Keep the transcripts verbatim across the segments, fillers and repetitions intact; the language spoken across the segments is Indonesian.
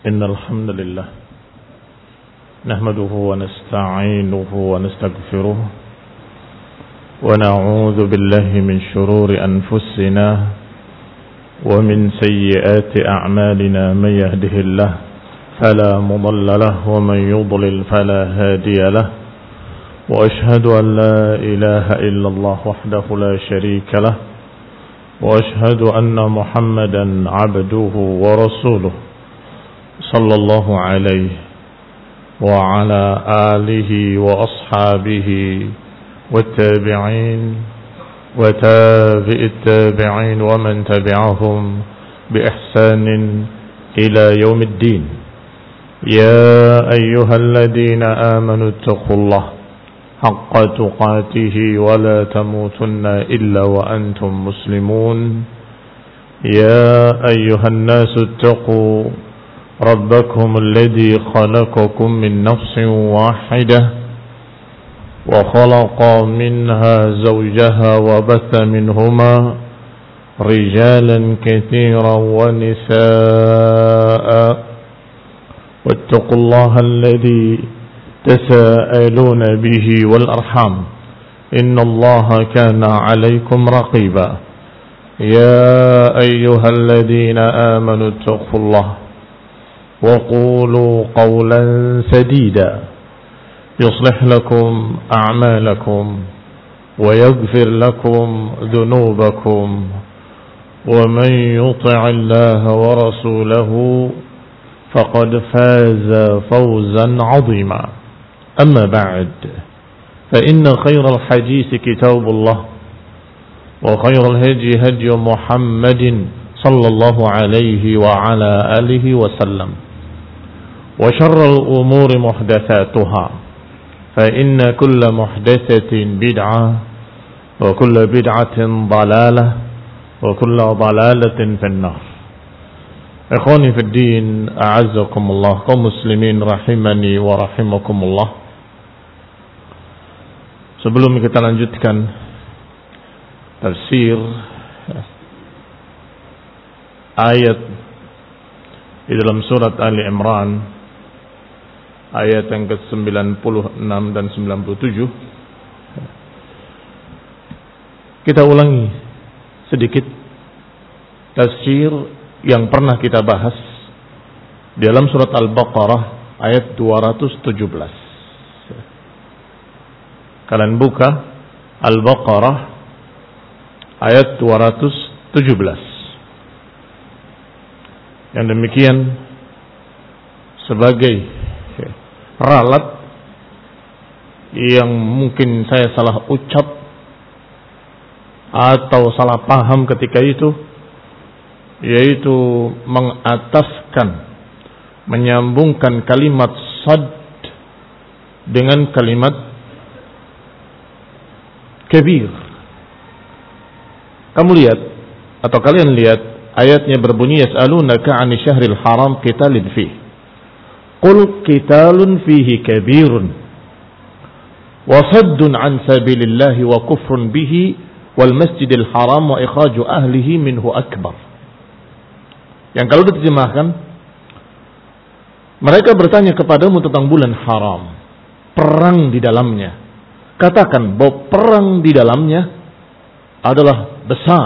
إن الحمد لله نحمده ونستعينه ونستغفره ونعوذ بالله من شرور أنفسنا ومن سيئات أعمالنا من يهده الله فلا مضل له ومن يضلل فلا هادي له وأشهد أن لا إله إلا الله وحده لا شريك له وأشهد أن محمدا عبده ورسوله صلى الله عليه وعلى آله وأصحابه والتابعين وتابع التابعين ومن تبعهم بإحسان إلى يوم الدين. يا أيها الذين آمنوا اتقوا الله حق تقاته ولا تموتن إلا وأنتم مسلمون. يا أيها الناس اتقوا ربكم الذي خلقكم من نفس واحدة وخلق منها زوجها وبث منهما رجالا كثيرا ونساء واتقوا الله الذي تساءلون به والأرحام إن الله كان عليكم رقيبا. يا أيها الذين آمنوا اتقوا الله وقولوا قولا سديدا يصلح لكم أعمالكم ويغفر لكم ذنوبكم ومن يطع الله ورسوله فقد فاز فوزا عظيما. أما بعد فإن خير الحديث كتاب الله وخير الهدي هدي محمد صلى الله عليه وعلى آله وسلم وشر الأمور محدثاتها فإن كل محدثة بدعة وكل بدعة ضلالة وكل ضلالة في النار. Ikhwani fi din, a'azzakumullah, kaum muslimin rahimani wa rahimakumullah. Sebelum kita lanjutkan tafsir ayat di dalam surat Ali Imran, ayat yang ke sembilan puluh enam dan sembilan puluh tujuh, kita ulangi sedikit tafsir yang pernah kita bahas di dalam surat Al-Baqarah ayat dua ratus tujuh belas. Kalian buka Al-Baqarah ayat dua ratus tujuh belas. Yang demikian sebagai ralat yang mungkin saya salah ucap atau salah paham ketika itu, yaitu mengataskan, menyambungkan kalimat sad dengan kalimat kabir. Kamu lihat atau kalian lihat ayatnya berbunyi yas'alunaka 'anil syahril haram qitalin fihi qul qitalun fihi kabirun wa saddun 'an sabilillahi wa kufrun bihi wal masjidil haram wa ikhraju ahlihi minhu akbar. Yang kalau diterjemahkan, mereka bertanya kepadamu tentang bulan haram, perang di dalamnya. Katakan bahwa perang di dalamnya adalah besar,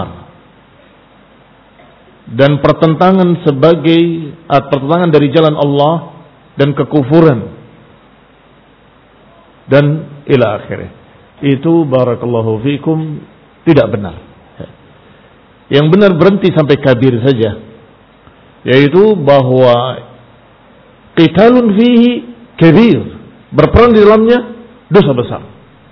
dan pertentangan sebagai uh, pertentangan dari jalan Allah dan kekufuran dan ila akhirih. Itu barakallahu fikum tidak benar. Yang benar berhenti sampai kabir saja, yaitu bahwa qitalun fihi kabir, berperang di dalamnya dosa besar.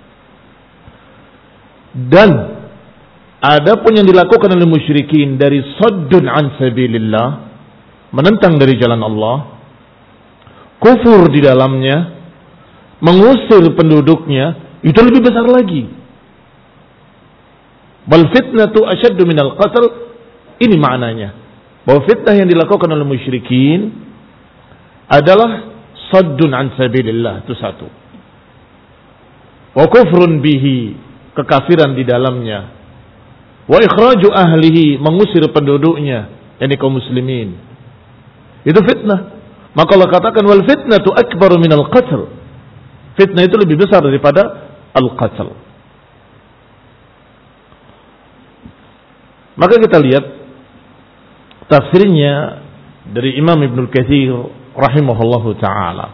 Dan adapun yang dilakukan oleh musyrikin dari saddun an sabilillah, menentang dari jalan Allah, kufur di dalamnya, mengusir penduduknya, itu lebih besar lagi. Bal fitnatu asyaddu minal qatl. Ini maknanya, bahwa fitnah yang dilakukan oleh musyrikin adalah saddun an sabilillah, itu satu. Wa kufrun bihi, kekafiran di dalamnya. Wa ikhraju ahlihi, mengusir penduduknya, yakni kaum muslimin. Itu fitnah. Maka Allah katakan wal fitnatu akbaru minal qatl. Fitnah itu lebih besar daripada al-qatl. Maka kita lihat tafsirnya dari Imam Ibnu Katsir rahimahullahu taala.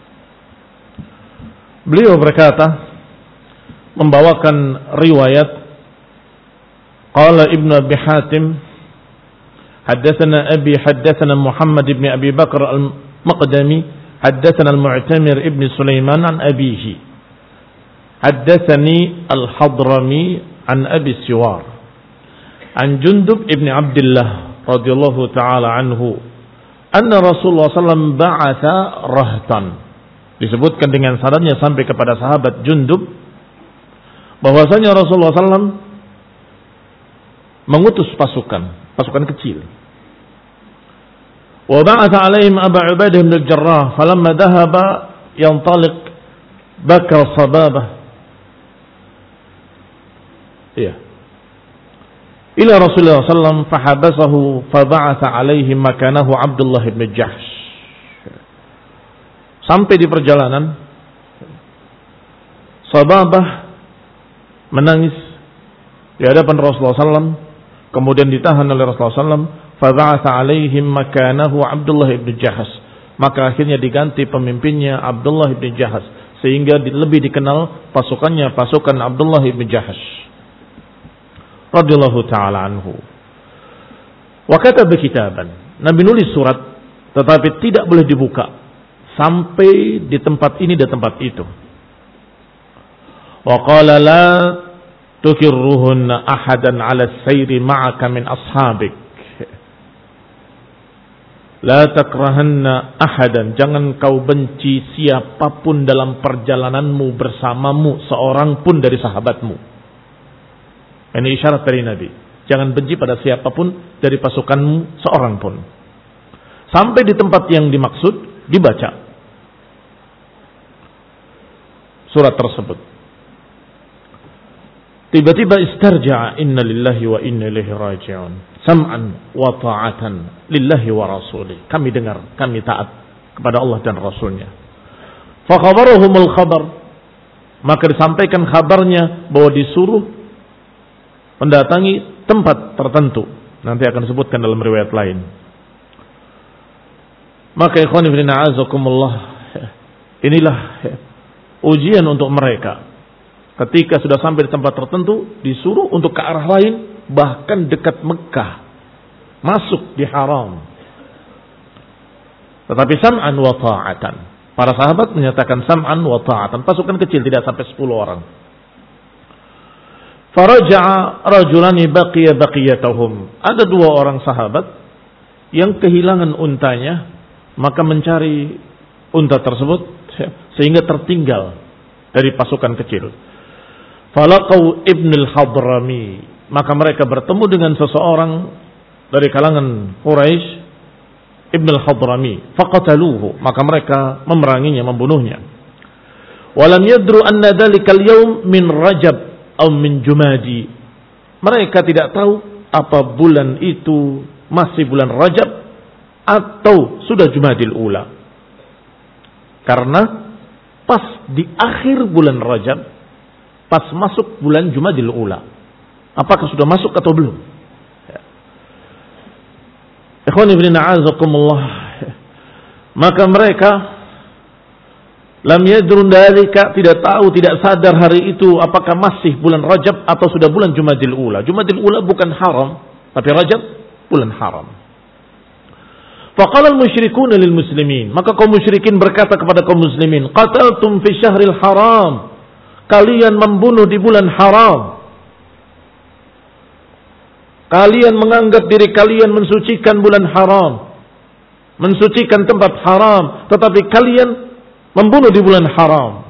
Beliau berkata membawakan riwayat qala Ibnu Abi Hatim haddatsana Abi haddatsana Muhammad ibn Abi Bakar al-Maqdami haddatsana al-Mu'tamir ibn Sulaiman an abihi haddatsani al-Hadrami an Abi Siwar an Jundub ibn Abdullah radhiyallahu taala anhu anna Rasulullah sallallahu alaihi wasallam ba'atha rahtan. Disebutkan dengan sanadnya sampai kepada sahabat Jundub bahwasanya Rasulullah sallallahu alaihi wasallam mengutus pasukan, pasukan kecil. Wa ba'atha alaihim Abu Ubaidah bin Al-Jarrah falamma dhahaba yantaliq baka sababah. Iya. Ila Rasulullah sallallahu alaihi wasallam fahabasahu faba'atha alaihim makanahu Abdullah bin Jahsh. Sampai di perjalanan Sababah menangis di hadapan Rasulullah sallallahu alaihi wasallam, kemudian ditahan oleh Rasulullah sallallahu alaihi wasallam, faba'atha alaihim makanahu Abdullah bin Jahsh. Maka akhirnya diganti pemimpinnya Abdullah bin Jahsh, sehingga lebih dikenal pasukannya pasukan Abdullah bin Jahsh radhiyallahu taala anhu. Wa kataba kitaban. Nabi nulis surat tetapi tidak boleh dibuka sampai di tempat ini dan tempat itu. Wa qala la tukirruhunna ahadan 'ala as-sayri ma'aka min ashabik. La takrahanna ahadan, jangan kau benci siapapun dalam perjalananmu bersamamu, seorang pun dari sahabatmu. Ini isyarat dari Nabi. Jangan benci pada siapapun dari pasukanmu seorang pun. Sampai di tempat yang dimaksud dibaca surat tersebut. Tiba-tiba istarja'a inna lillahi wa inna ilaihi raji'un. Sam'an wa ta'atan lillahi wa rasulih. Kami dengar, kami taat kepada Allah dan Rasulnya. Fa khabaruhumul khabar. Maka disampaikan kabarnya bahwa disuruh mendatangi tempat tertentu. Nanti akan disebutkan dalam riwayat lain. Maka ikhwan fillah a'azakumullah, inilah ujian untuk mereka. Ketika sudah sampai di tempat tertentu, disuruh untuk ke arah lain, bahkan dekat Mekah, masuk di haram. Tetapi sam'an wa ta'atan. Para sahabat menyatakan sam'an wa ta'atan. Pasukan kecil tidak sampai sepuluh orang. Faraja'a rajulani baqiya baqiyatahum. Ada dua orang sahabat yang kehilangan untanya, maka mencari unta tersebut sehingga tertinggal dari pasukan kecil. Falaqau Ibn al-Hadrami, maka mereka bertemu dengan seseorang dari kalangan Quraisy, Ibn al-Hadrami, faqataluhu, maka mereka memeranginya, membunuhnya. Walam yadru anna dhalikal yawm min Rajab atau min Jumadi. Mereka tidak tahu apa bulan itu masih bulan Rajab atau sudah Jumadil Ula. Karena pas di akhir bulan Rajab, pas masuk bulan Jumadil Ula. Apakah sudah masuk atau belum? Ikhwan ibn a'azakumullah. Maka mereka lam yadrun dalika, tidak tahu, tidak sadar hari itu apakah masih bulan Rajab atau sudah bulan Jumadil Ula. Jumadil Ula bukan haram, tapi Rajab bulan haram. Faqala al-musyrikuna lil muslimin, maka kaum musyrikin berkata kepada kaum muslimin, qataltum fi syahril haram, kalian membunuh di bulan haram. Kalian menganggap diri kalian mensucikan bulan haram, mensucikan tempat haram, tetapi kalian membunuh di bulan haram.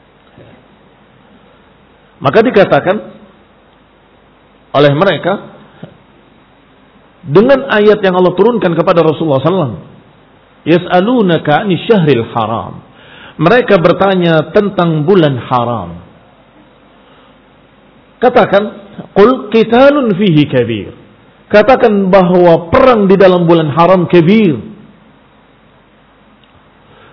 Maka dikatakan oleh mereka dengan ayat yang Allah turunkan kepada Rasulullah sallallahu alaihi wasallam, yas'alunaka 'anil syahril haram. Mereka bertanya tentang bulan haram. Katakan, qul qitalun fihi kabir. Katakan bahwa perang di dalam bulan haram kabir.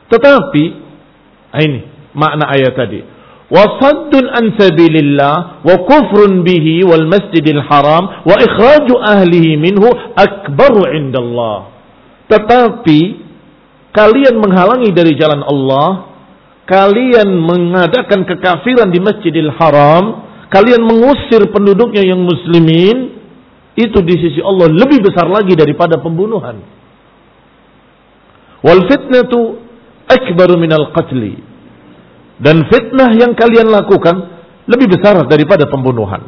Tetapi ini makna ayat tadi. Wasaddun an sabilillah wa kufrun bihi wal masjidil haram wa ikhraju ahlihi minhu akbaru indallah. Tetapi kalian menghalangi dari jalan Allah, kalian mengadakan kekafiran di Masjidil Haram, kalian mengusir penduduknya yang muslimin, itu di sisi Allah lebih besar lagi daripada pembunuhan. Wal fitnatu akbaru minal qatli. Dan fitnah yang kalian lakukan lebih besar daripada pembunuhan.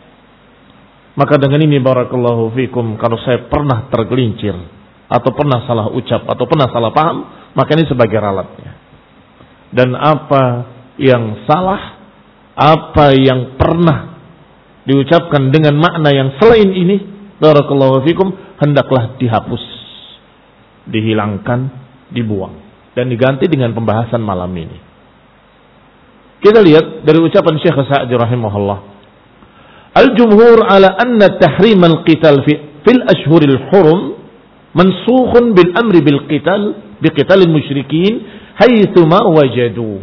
Maka dengan ini barakallahu fikum, kalau saya pernah tergelincir atau pernah salah ucap atau pernah salah paham, maka ini sebagai ralatnya. Dan apa yang salah, apa yang pernah diucapkan dengan makna yang selain ini, barakallahu fikum, hendaklah dihapus, dihilangkan, dibuang, dan diganti dengan pembahasan malam ini. Kita lihat dari ucapan Syekh Sa'di rahimahullah. Al-jumhur ala anna tahrim al-qital fi fil ashhuril hurum mansukhun bil amri bil qital bi qitalil musyrikin haitsu ma wajadu.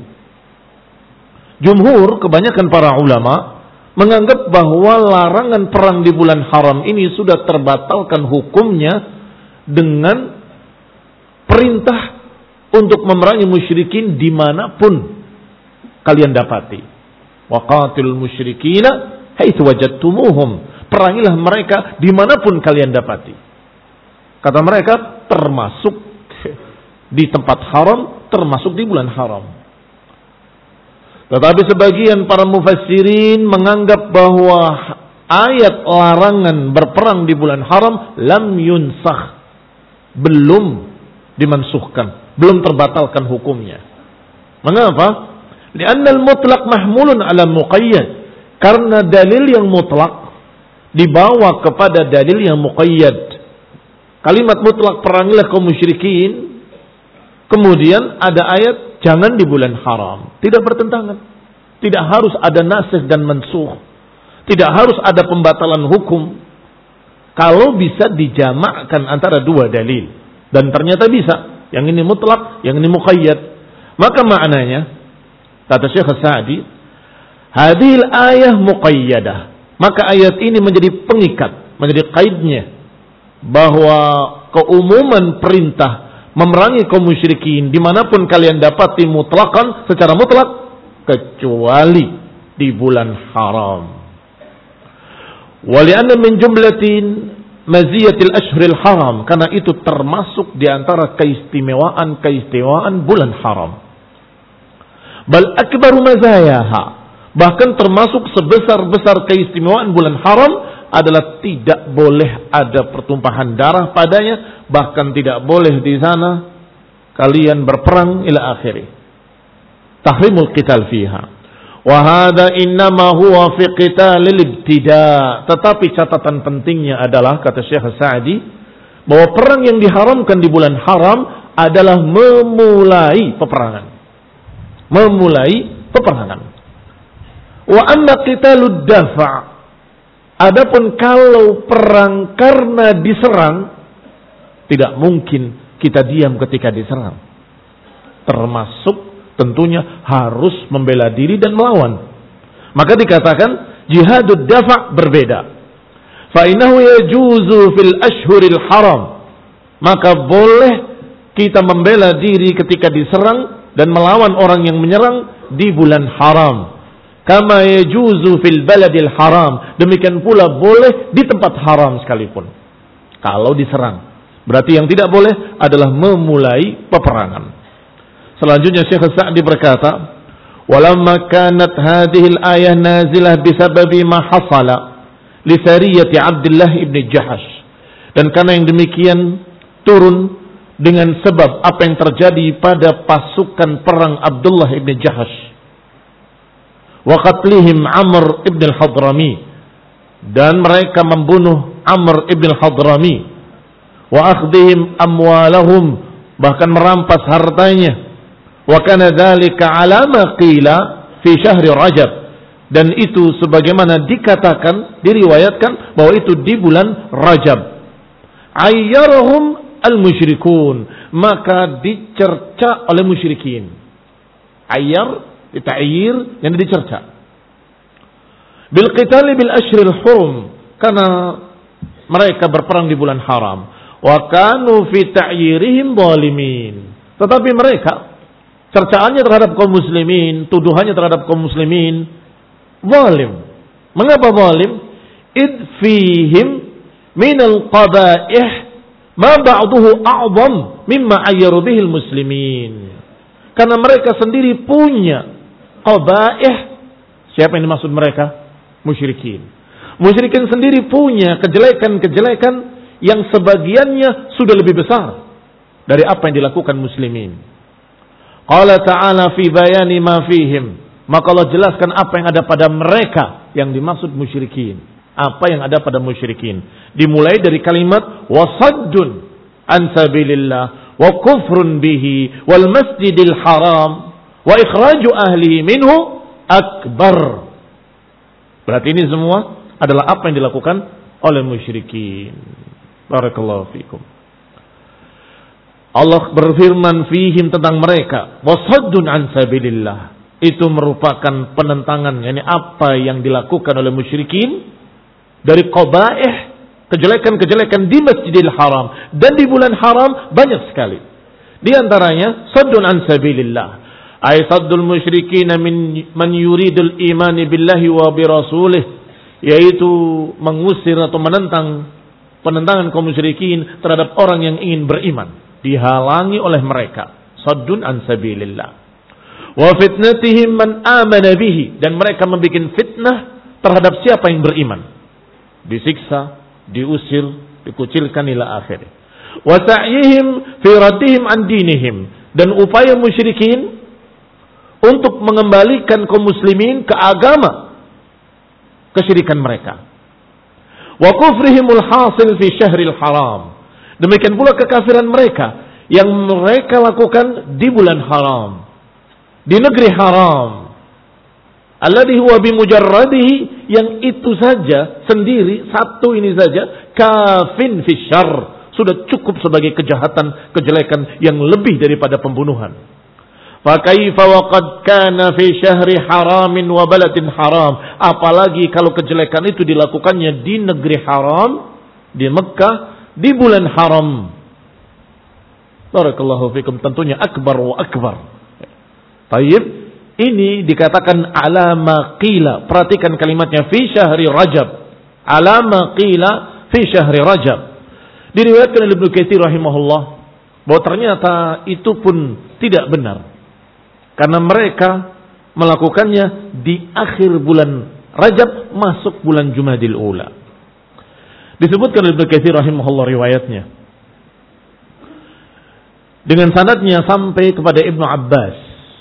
Jumhur, kebanyakan para ulama, menganggap bahwa larangan perang di bulan haram ini sudah terbatalkan hukumnya dengan perintah untuk memerangi musyrikin dimanapun kalian dapati. Waqatilul musyrikina haitsu wajadtumuhum. Perangilah mereka dimanapun kalian dapati. Kata mereka termasuk di tempat haram, termasuk di bulan haram. Tetapi sebagian para mufassirin menganggap bahwa ayat larangan berperang di bulan haram lam yunsakh, belum dimansuhkan, belum terbatalkan hukumnya. Mengapa? Li'anna al-mutlaq mahmulun 'ala muqayyad. Karena dalil yang mutlak dibawa kepada dalil yang muqayyad. Kalimat mutlak perangilah kaum musyrikin, kemudian ada ayat jangan di bulan haram. Tidak bertentangan. Tidak harus ada nasikh dan mansukh. Tidak harus ada pembatalan hukum. Kalau bisa dijamakkan antara dua dalil. Dan ternyata bisa. Yang ini mutlak, yang ini muqayyad. Maka maknanya, kata Syekh Sa'di, hadhil ayah muqayyadah. Maka ayat ini menjadi pengikat, menjadi qaidnya, bahwa keumuman perintah memerangi kaum musyrikin dimanapun kalian dapati mutlakan, secara mutlak, kecuali di bulan haram. Walianna min jumlatin maziyatil ashhuril haram, karena itu termasuk di antara keistimewaan-keistimewaan bulan haram. Bal akbaru mazayaha, bahkan termasuk sebesar-besar keistimewaan bulan haram adalah tidak boleh ada pertumpahan darah padanya, bahkan tidak boleh di sana kalian berperang ila akhiri. Tahrimul qital fiha. Wa hadha innama huwa fi qitalil ibtida. Tetapi catatan pentingnya adalah, kata Syekh Sa'di, bahwa perang yang diharamkan di bulan haram adalah memulai peperangan. Memulai peperangan. Wa anna qitalud dafa'. Adapun kalau perang karena diserang, tidak mungkin kita diam ketika diserang. Termasuk tentunya harus membela diri dan melawan. Maka dikatakan jihadud dafa' berbeda. Fa innahu yajuzu fil ashhuril haram. Maka boleh kita membela diri ketika diserang dan melawan orang yang menyerang di bulan haram. Kama yajuzu fil baladil haram. Demikian pula boleh di tempat haram sekalipun. Kalau diserang. Berarti yang tidak boleh adalah memulai peperangan. Selanjutnya Syekh Sa'di berkata, "Walamma kanat hadhihi al-ayah nazilah bisababi ma hasala li sariyati Abdullah ibn Jahash." Dan karena yang demikian turun dengan sebab apa yang terjadi pada pasukan perang Abdullah ibn Jahash. Wa qatlihim Amr ibn al-Hadrami, dan mereka membunuh Amr ibn al-Hadrami. Wa akhdihim amwalahum, bahkan merampas hartanya. Wa kana dzalika ala ma qila fi syahri Rajab, dan itu sebagaimana dikatakan, diriwayatkan bahwa itu di bulan Rajab. Ayyarhum al-musyrikun, maka dicerca oleh musyrikin. Ayar, dita'yir, yang dicerca. Bil qitali bil ashril hurum, karena mereka berperang di bulan haram. Wa kanu fi ta'yirihim zalimin. Tetapi mereka cercaannya terhadap kaum muslimin, tuduhannya terhadap kaum muslimin zalim. Mengapa zalim? Id fihim minal qaba'ih ma ba'duhu a'zam mimma ayyaru bihil muslimin. Karena mereka sendiri punya qaba'ih. Siapa yang dimaksud mereka? Musyrikin. Musyrikin sendiri punya kejelekan-kejelekan yang sebagiannya sudah lebih besar dari apa yang dilakukan muslimin. Qala ta'ala fi bayani ma fihim. Maka Allah jelaskan apa yang ada pada mereka yang dimaksud musyrikin. Apa yang ada pada musyrikin. Dimulai dari kalimat wasaddun an sabilillah wa kufrun bihi wal masjidil haram wa ikhraju ahlihi minhu akbar. Berarti ini semua adalah apa yang dilakukan oleh musyrikin. Barakallahu fikum. Allah berfirman fihim tentang mereka, wasaddun an sabilillah. Itu merupakan penentangan, yakni apa yang dilakukan oleh musyrikin dari qaba'ih, kejelekan-kejelekan di Masjidil Haram dan di bulan haram banyak sekali. Di antaranya saddun an sabilillah, ay saddul musyrikin min man yuridul iman billahi wa bi rasulih, yaitu mengusir atau menentang, penentangan kaum musyrikin terhadap orang yang ingin beriman, dihalangi oleh mereka. Saddun an sabilillah. Wa fitnatihim man amana bihi, dan mereka membuat fitnah terhadap siapa yang beriman, disiksa, diusir, dikucilkan ila akhirih. Wa sa'yihim fi raddihim an dinihim, dan upaya musyrikin untuk mengembalikan kaum muslimin ke agama kesyirikan mereka. Wa kufrihimul hasil fi syahril haram, demikian pula kekafiran mereka yang mereka lakukan di bulan haram, di negeri haram. Alladhi huwa bimujarradihi, yang itu saja sendiri, satu ini saja, kafin fi syarr, sudah cukup sebagai kejahatan, kejelekan yang lebih daripada pembunuhan. Fa kaifa wa qad kana fi syahri haramin wa baladin haram, apalagi kalau kejelekan itu dilakukannya di negeri haram, di Mekah, di bulan haram. Barakallahu fikum, tentunya akbar wa akbar. Tayyib, ini dikatakan alama qila. Perhatikan kalimatnya, fi syahri Rajab. Alama qila fi syahri Rajab. Diriwayatkan oleh Ibnu Katsir rahimahullah bahwa ternyata itu pun tidak benar, karena mereka melakukannya di akhir bulan Rajab, masuk bulan Jumadil Ula. Disebutkan oleh Ibnu Katsir rahimahullah riwayatnya dengan sanadnya sampai kepada Ibnu Abbas,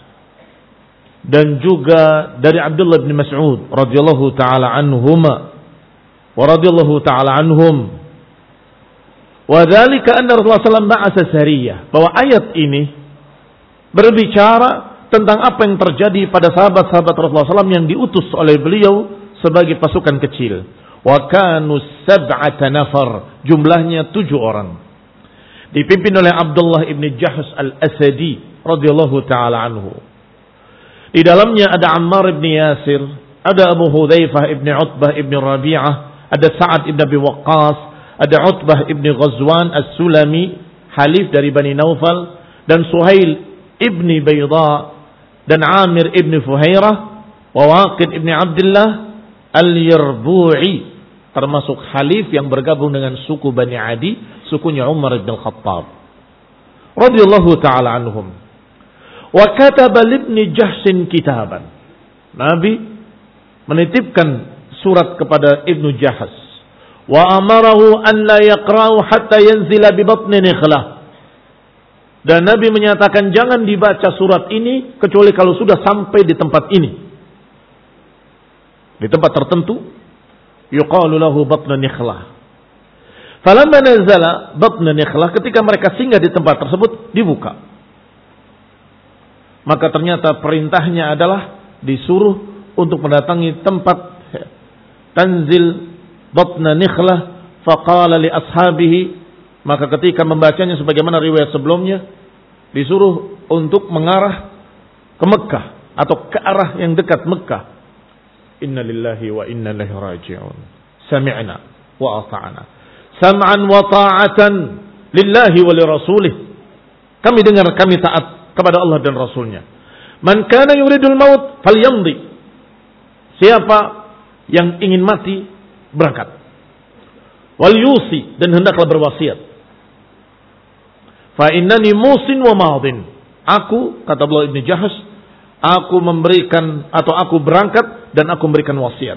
dan juga dari Abdullah bin Mas'ud radhiyallahu taala anhuma wa radhiyallahu taala anhum, wa dzalika anna Rasulullah sallallahu alaihi wasallam ba'atsa sariyah, bahwa ayat ini berbicara tentang apa yang terjadi pada sahabat-sahabat Rasulullah sallallahu alaihi wasallam yang diutus oleh beliau sebagai pasukan kecil. Wa kanu sab'ata nafar, jumlahnya tujuh orang, dipimpin oleh Abdullah ibn Jahsh al-Asadi radhiyallahu taala anhu. Di dalamnya ada Ammar ibn Yasir, ada Abu Hudzaifah ibn Utbah ibn Rabi'ah, ada Sa'ad ibn Abi Waqqas, ada Utbah ibn Ghazwan as-Sulami, halif dari Bani Naufal, dan Suhail ibn Bayda, dan Amir ibn Fuhairah, wa Waqid ibn Abdullah al-Yarbu'i, termasuk halif yang bergabung dengan suku Bani Adi, sukunya Umar ibn Khattab radhiyallahu ta'ala anhum. Wa kataba libni Jahsin kitaban, Nabi menitipkan surat kepada Ibnu Jahs. Wa amarahu an la yaqra'u hatta yanzila bi batni nikhlah, dan Nabi menyatakan jangan dibaca surat ini kecuali kalau sudah sampai di tempat ini, di tempat tertentu, yuqalu lahu batnu nikhlah. Falamma nazala batnu nikhlah, ketika mereka singgah di tempat tersebut, dibuka. Maka ternyata perintahnya adalah disuruh untuk mendatangi tempat tanzil batna nikhlah, faqala li ashabihi Maka ketika membacanya sebagaimana riwayat sebelumnya, disuruh untuk mengarah ke Mekah atau ke arah yang dekat Mekah. Inna lillahi wa inna ilaihi raji'un. Sami'na wa ata'na. Sam'an wa ta'atan lillahi wa li rasulih. Kami dengar, kami taat kepada Allah dan Rasulnya. Man kana yuridul maut falyamdi. Siapa yang ingin mati, berangkat. Wal yusi, dan hendaklah berwasiat. Fa innani musin wa madin. Aku, kata Abdullah ibn Jahsh, aku memberikan atau aku berangkat dan aku memberikan wasiat.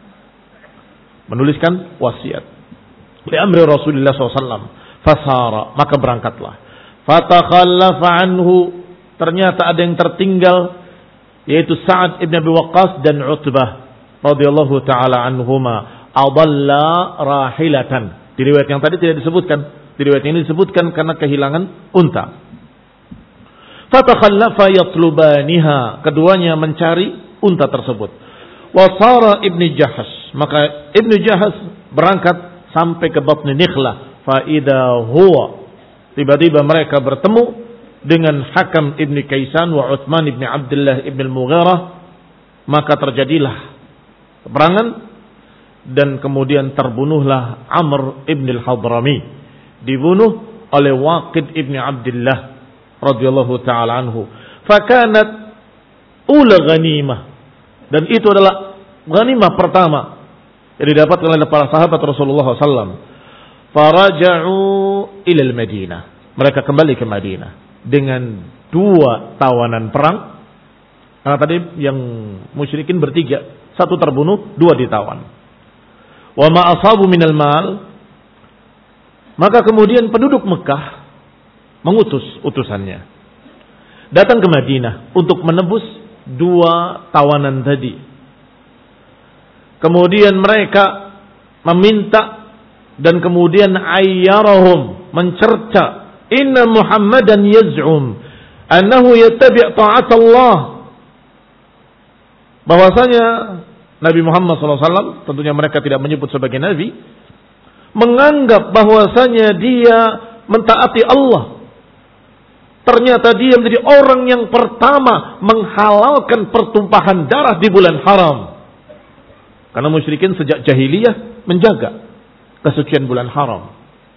Menuliskan wasiat. Li amri Rasulullah shallallahu alaihi wasallam. Fasara, maka berangkatlah. Fatakhallafa anhu, ternyata ada yang tertinggal, yaitu Sa'ad ibn Abi Waqqas dan Utbah radhiyallahu taala anhuma. Adalla rahilatan. Di riwayat yang tadi tidak disebutkan. Di riwayat ini disebutkan karena kehilangan unta. Fatakhallafa yatlubaniha, keduanya mencari unta tersebut. Wasara ibn Jahsh, maka ibn Jahsh berangkat sampai ke Batni Nikhlah. Fa idza huwa, tiba-tiba mereka bertemu dengan Hakam ibn Kaisan wa Uthman ibn Abdullah ibn al-Mughirah. Maka terjadilah peperangan dan kemudian terbunuhlah Amr ibn al-Hadrami, dibunuh oleh Waqid ibn Abdullah radhiyallahu taala anhu. Fakanat ula ghanimah, dan itu adalah ghanimah pertama yang didapatkan oleh para sahabat Rasulullah sallallahu alaihi wasallam. Faraja'u ila al-Madinah, mereka kembali ke Madinah dengan dua tawanan perang. Karena tadi yang musyrikin bertiga, satu terbunuh, dua ditawan. Wa ma asabu minal mal, maka kemudian penduduk Mekah mengutus utusannya datang ke Madinah untuk menebus dua tawanan tadi. Kemudian mereka meminta dan kemudian ayyarahum, mencerca, inna Muhammadan yaz'um annahu yattabi' ta'at Allah, bahwasanya Nabi Muhammad shallallahu alaihi wasallam, tentunya mereka tidak menyebut sebagai nabi, menganggap bahwasanya dia mentaati Allah. Ternyata dia menjadi orang yang pertama menghalalkan pertumpahan darah di bulan haram. Karena musyrikin sejak jahiliyah menjaga kesucian bulan haram.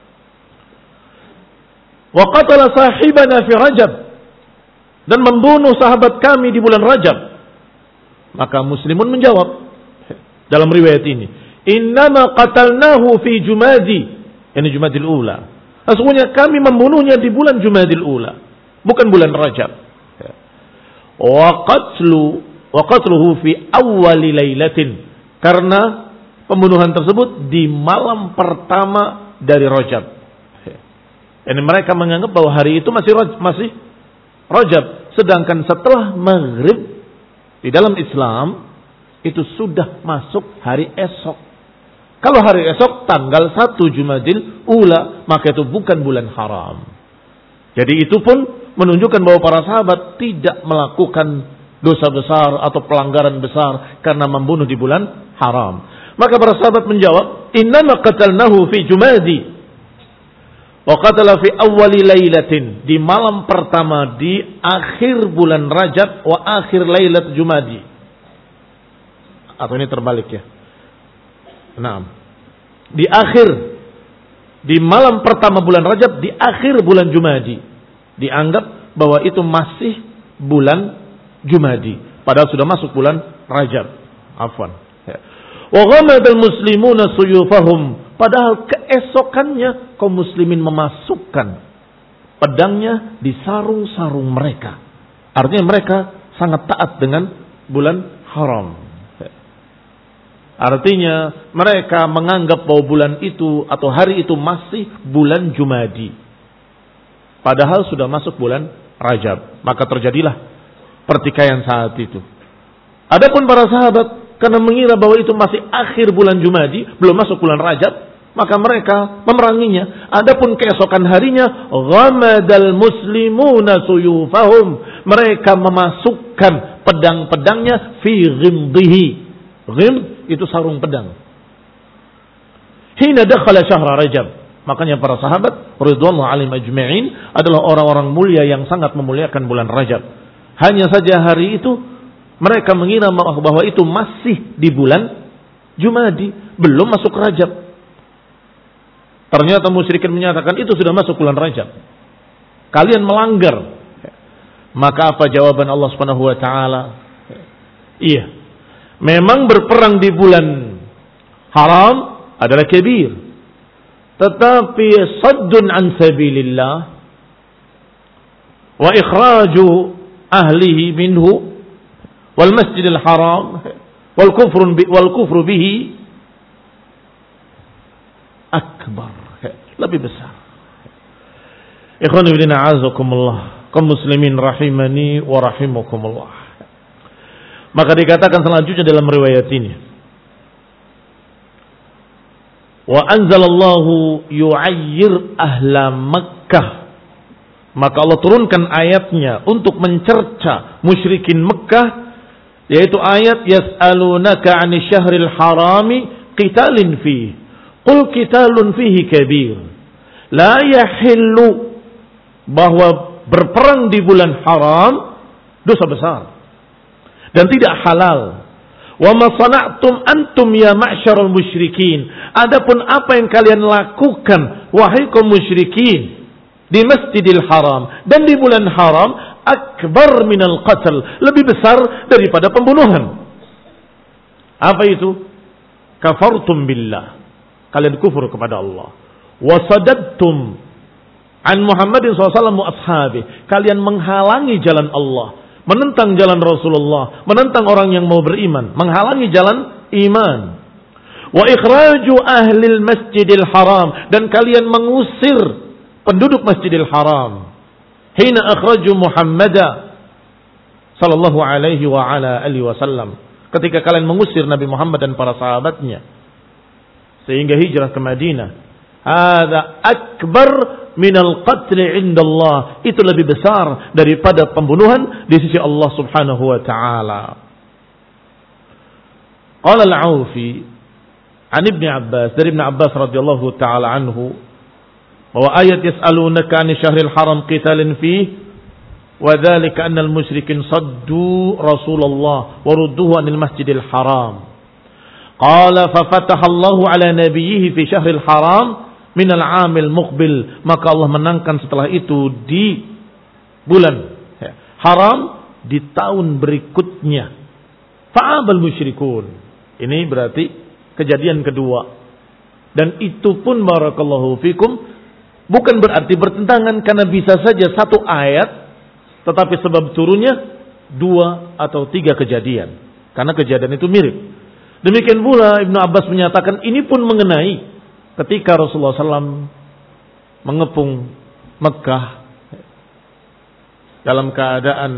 Wa qatala sahibana fi Rajab, dan membunuh sahabat kami di bulan Rajab. Maka muslimun menjawab dalam riwayat ini, innama qatalnahu fi Jumadi, ini Jumadil Ula. Sesungguhnya kami membunuhnya di bulan Jumadil Ula, bukan bulan Rajab. Wa qatlu wa qatluhu fi awwali lailatin, karena pembunuhan tersebut di malam pertama dari Rajab. Ini mereka menganggap bahwa hari itu masih masih Rajab, sedangkan setelah maghrib di dalam Islam itu sudah masuk hari esok. Kalau hari esok tanggal satu Jumadil Ula, maka itu bukan bulan haram. Jadi itu pun menunjukkan bahwa para sahabat tidak melakukan dosa besar atau pelanggaran besar karena membunuh di bulan haram. Maka para sahabat menjawab, innama qatalnahu fi Jumadi wa qatala fi awwali lailatin, di malam pertama di akhir bulan Rajab wa akhir lailat Jumadi. Atau ini terbalik ya. Nah, di akhir, di malam pertama bulan Rajab, di akhir bulan Jumadi, dianggap bahwa itu masih bulan Jumadi, padahal sudah masuk bulan Rajab. Afwan. Wa ghamadal muslimuna suyufahum, padahal keesokannya kaum muslimin memasukkan pedangnya di sarung-sarung mereka. Artinya mereka sangat taat dengan bulan haram. Artinya mereka menganggap bahwa bulan itu atau hari itu masih bulan Jumadi, padahal sudah masuk bulan Rajab. Maka terjadilah pertikaian saat itu. Adapun para sahabat karena mengira bahwa itu masih akhir bulan Jumadi, belum masuk bulan Rajab, maka mereka memeranginya. Adapun keesokan harinya, ghamadal muslimuna suyufahum, mereka memasukkan pedang-pedangnya fi ghimdihi. Ghimd itu sarung pedang. Hina dakhala syahra Rajab, Makanya para sahabat radhiyallahu alaihim ajma'in adalah orang-orang mulia yang sangat memuliakan bulan Rajab. Hanya saja hari itu mereka mengira bahwa itu masih di bulan Jumadi, belum masuk Rajab. Ternyata musyrikin menyatakan itu sudah masuk bulan Rajab. Kalian melanggar. Maka apa jawaban Allah Subhanahu wa taala? Iya. Memang berperang di bulan haram adalah kabir. Tetapi saddun an sabilillah wa ikhraju ahlihi minhu wal masjidil haram wal kufrun wal kufru bihi akbar, lebih besar. Ikhwan fillah a'azakumullah, kaum muslimin rahimani wa rahimakumullah. Maka dikatakan selanjutnya dalam riwayat ini, wa anzalallahu yu'ayyir ahla Makkah. Maka Allah turunkan ayatnya untuk mencerca musyrikin Mekah, yaitu ayat yas'alunaka 'anil syahril harami qitalin fihi qul qitalun fihi kabir. La yahillu, bahwa berperang di bulan haram dosa besar dan tidak halal. Wa ma sana'tum antum ya ma'syarul musyrikin. Adapun apa yang kalian lakukan wahai kaum musyrikin di Masjidil Haram dan di bulan haram, akbar minal qatl, lebih besar daripada pembunuhan. Apa itu? Kafartum billah, kalian kufur kepada Allah. Wa sadadtum an Muhammadin sallallahu alaihi wasallam wa ashabi, kalian menghalangi jalan Allah, menentang jalan Rasulullah, menentang orang yang mau beriman, menghalangi jalan iman. Wa ikhraju ahlil masjidil haram, dan kalian mengusir penduduk Masjidil Haram. Hina akhraju Muhammada sallallahu alaihi wa ala alihi wasallam, ketika kalian mengusir Nabi Muhammad dan para sahabatnya sehingga hijrah ke Madinah. Hadza akbar minal qatl indallah, itu lebih besar daripada pembunuhan di sisi Allah Subhanahu wa taala. Qala al-Aufi an Ibnu Abbas, dari Ibnu Abbas radhiyallahu taala anhu, bahwa ayat yas'alunaka 'anil syahril haram qitalin fihi wa dzalika annal musyrikin saddu Rasulullah wa rudduhu 'anil masjidil haram. Qala fa fataha Allahu 'ala nabiyhi fi syahril haram min al-'amil muqbil, maka Allah menangkan setelah itu di bulan haram di tahun berikutnya. Fa'abal musyrikun. Ini berarti kejadian kedua. Dan itu pun barakallahu fikum bukan berarti bertentangan, karena bisa saja satu ayat tetapi sebab turunnya dua atau tiga kejadian, karena kejadian itu mirip. Demikian pula Ibnu Abbas menyatakan ini pun mengenai ketika Rasulullah shallallahu alaihi wasallam mengepung Mekah dalam keadaan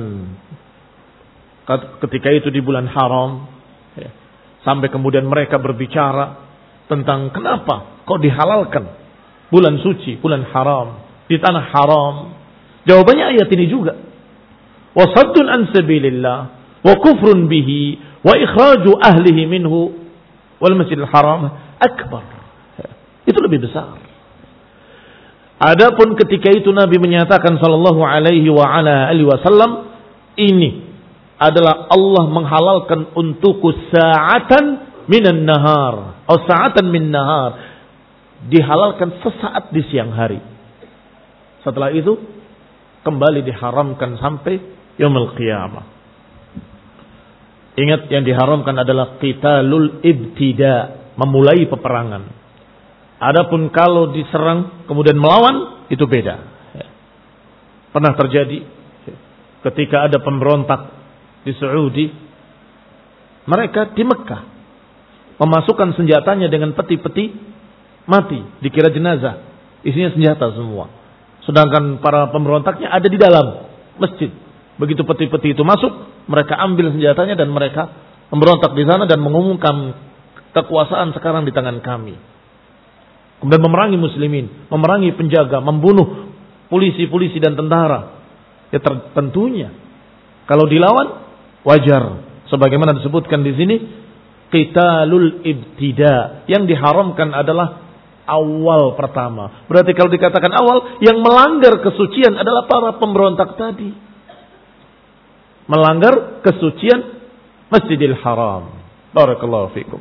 ketika itu di bulan haram, sampai kemudian mereka berbicara tentang kenapa kok dihalalkan bulan suci, bulan haram di tanah haram. Jawabannya ayat ini juga. Wa saddun an sabilillah wa kufrun bihi wa ikhraju ahlihi minhu wal masjidil haram akbar. Itu lebih besar. Adapun ketika itu Nabi menyatakan sallallahu alaihi wa ala alihi wasallam, ini adalah Allah menghalalkan untukku sa'atan minan nahar atau sa'atan min nahar, dihalalkan sesaat di siang hari. Setelah itu kembali diharamkan sampai yaumul qiyamah. Ingat, yang diharamkan adalah qitalul ibtida, memulai peperangan. Adapun kalau diserang kemudian melawan, itu beda. Pernah terjadi ketika ada pemberontak di Saudi, mereka di Mekah memasukkan senjatanya dengan peti-peti mati, dikira jenazah, isinya senjata semua. Sedangkan para pemberontaknya ada di dalam masjid. Begitu peti-peti itu masuk, mereka ambil senjatanya dan mereka memberontak di sana dan mengumumkan kekuasaan sekarang di tangan kami. Kemudian memerangi muslimin, memerangi penjaga, membunuh polisi-polisi dan tentara. Ya tentunya kalau dilawan wajar, sebagaimana disebutkan di sini qitalul ibtida. Yang diharamkan adalah awal pertama. Berarti kalau dikatakan awal, yang melanggar kesucian adalah para pemberontak tadi. Melanggar kesucian Masjidil Haram. Barakallahu fikum.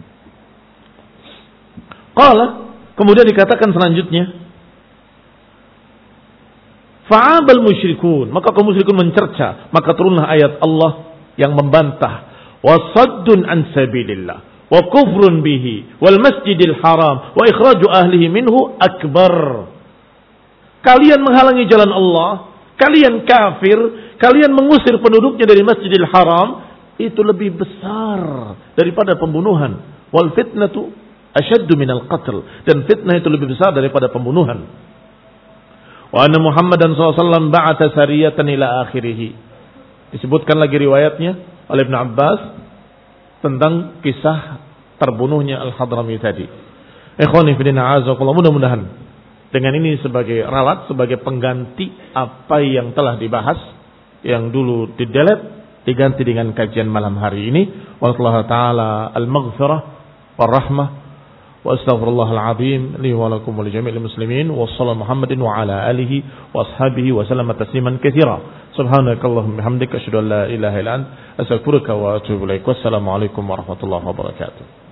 Qala, kemudian dikatakan selanjutnya, fa'abal musyrikun, maka kaum musyrikun mencerca, maka turunlah ayat Allah yang membantah, wasaddun an sabilillah, wa kufrun bihi, wal masjidil haram, wa ikhraju ahlihi minhu akbar. Kalian menghalangi jalan Allah, kalian kafir, kalian mengusir penduduknya dari Masjidil Haram, itu lebih besar daripada pembunuhan. Wal fitnatu asyaddu minal qatl, dan fitnah itu lebih besar daripada pembunuhan. Wa anna Muhammadan sallallahu alaihi wasallam ba'atha sariyatan ila akhirih. Disebutkan lagi riwayatnya oleh Ibnu Abbas tentang kisah terbunuhnya Al-Hadrami tadi. Ikhwani fi din a'azakumullah, mudah-mudahan dengan ini sebagai ralat, sebagai pengganti apa yang telah dibahas, yang dulu didelet, diganti dengan kajian malam hari ini. Wallahu taala al-maghfirah war rahmah. وأستغفر الله العظيم لي ولكم ولجميع المسلمين وصلى محمد وعلى آله وأصحابه وسلم تسليما كثيرا سبحانك اللهم وبحمدك أشهد أن لا إله إلا أنت أستغفرك وأتوب إليك والسلام عليكم ورحمة الله وبركاته.